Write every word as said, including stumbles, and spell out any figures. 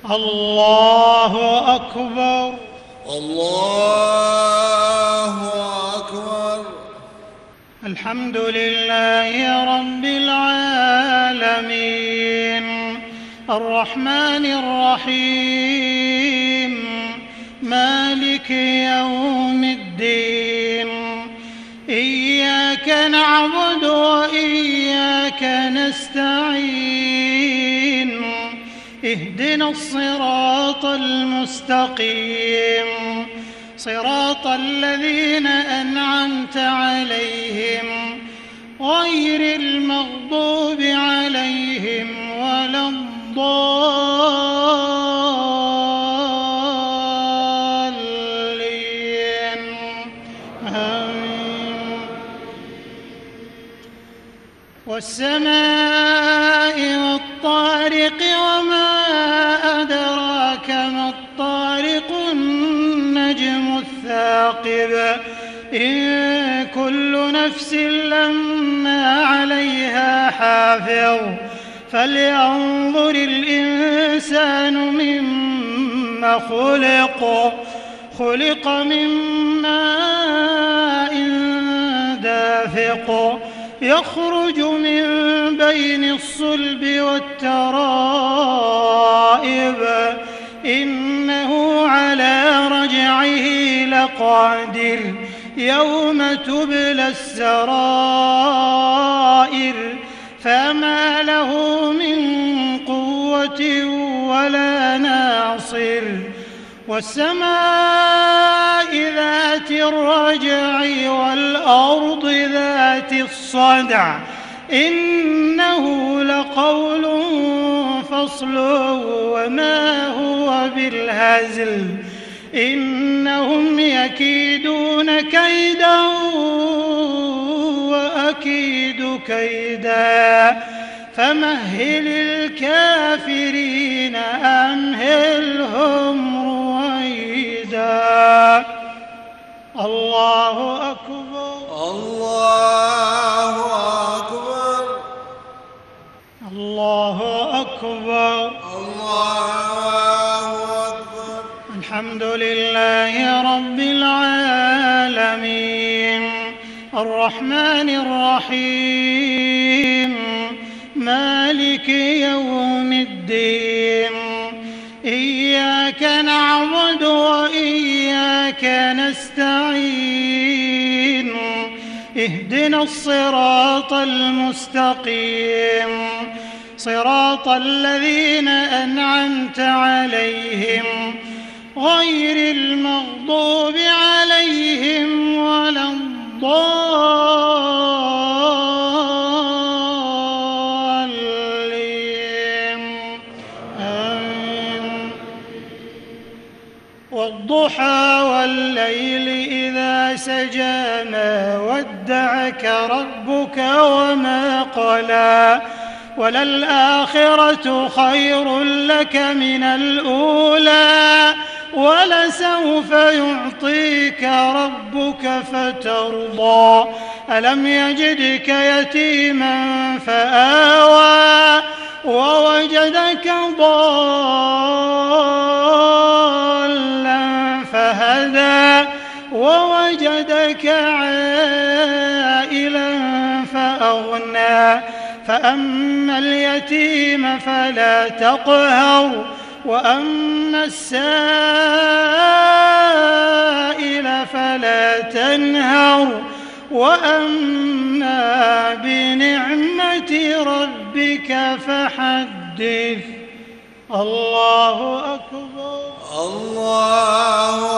الله أكبر. الله أكبر. الحمد لله رب العالمين الرحمن الرحيم مالك يوم الدين إياك نعبد وإياك نستعين اهدنا الصراط المستقيم صراط الذين أنعمت عليهم غير المغضوب عليهم ولا الضالين آمين. والسماء والطارق وما أدراك ما الطارق النجم الثاقب إن كل نفس لما عليها حافظ فلينظر الإنسان مما خلق خلق من ماء دافق يخرج من بين الصلب والترائب إنه على رجعه لقادر يوم تبلى السرائر فما له من قوة ولا ناصر. والسماء ذات الرجع والأرض ذات الصدع إنه لقول فصل وما هو بالهزل إنهم يكيدون كيدا وأكيد كيدا فمهل الكافرين أمهلهم رويدا. الله أكبر. الله أكبر. الله أكبر. الله أكبر. الحمد لله رب العالمين الرحمن الرحيم مالك يوم الدين إياك نعبد وإياك نستعين اهدنا الصراط المستقيم صراط الذين أنعمت عليهم غير المغضوب عليهم ولا الضالين آمين. والضحى والليل إذا سجى ما ودعك ربك وما قلى وللآخرة خير لك من الأولى ولسوف يعطيك ربك فترضى ألم يجدك يتيما فآوى ووجدك ضالا فهدى ووجدك عائلا فأغنى فأما اليتيم فلا تقهر وأما السائل فلا تنهر وأما بنعمة ربك فحدث. الله أكبر. الله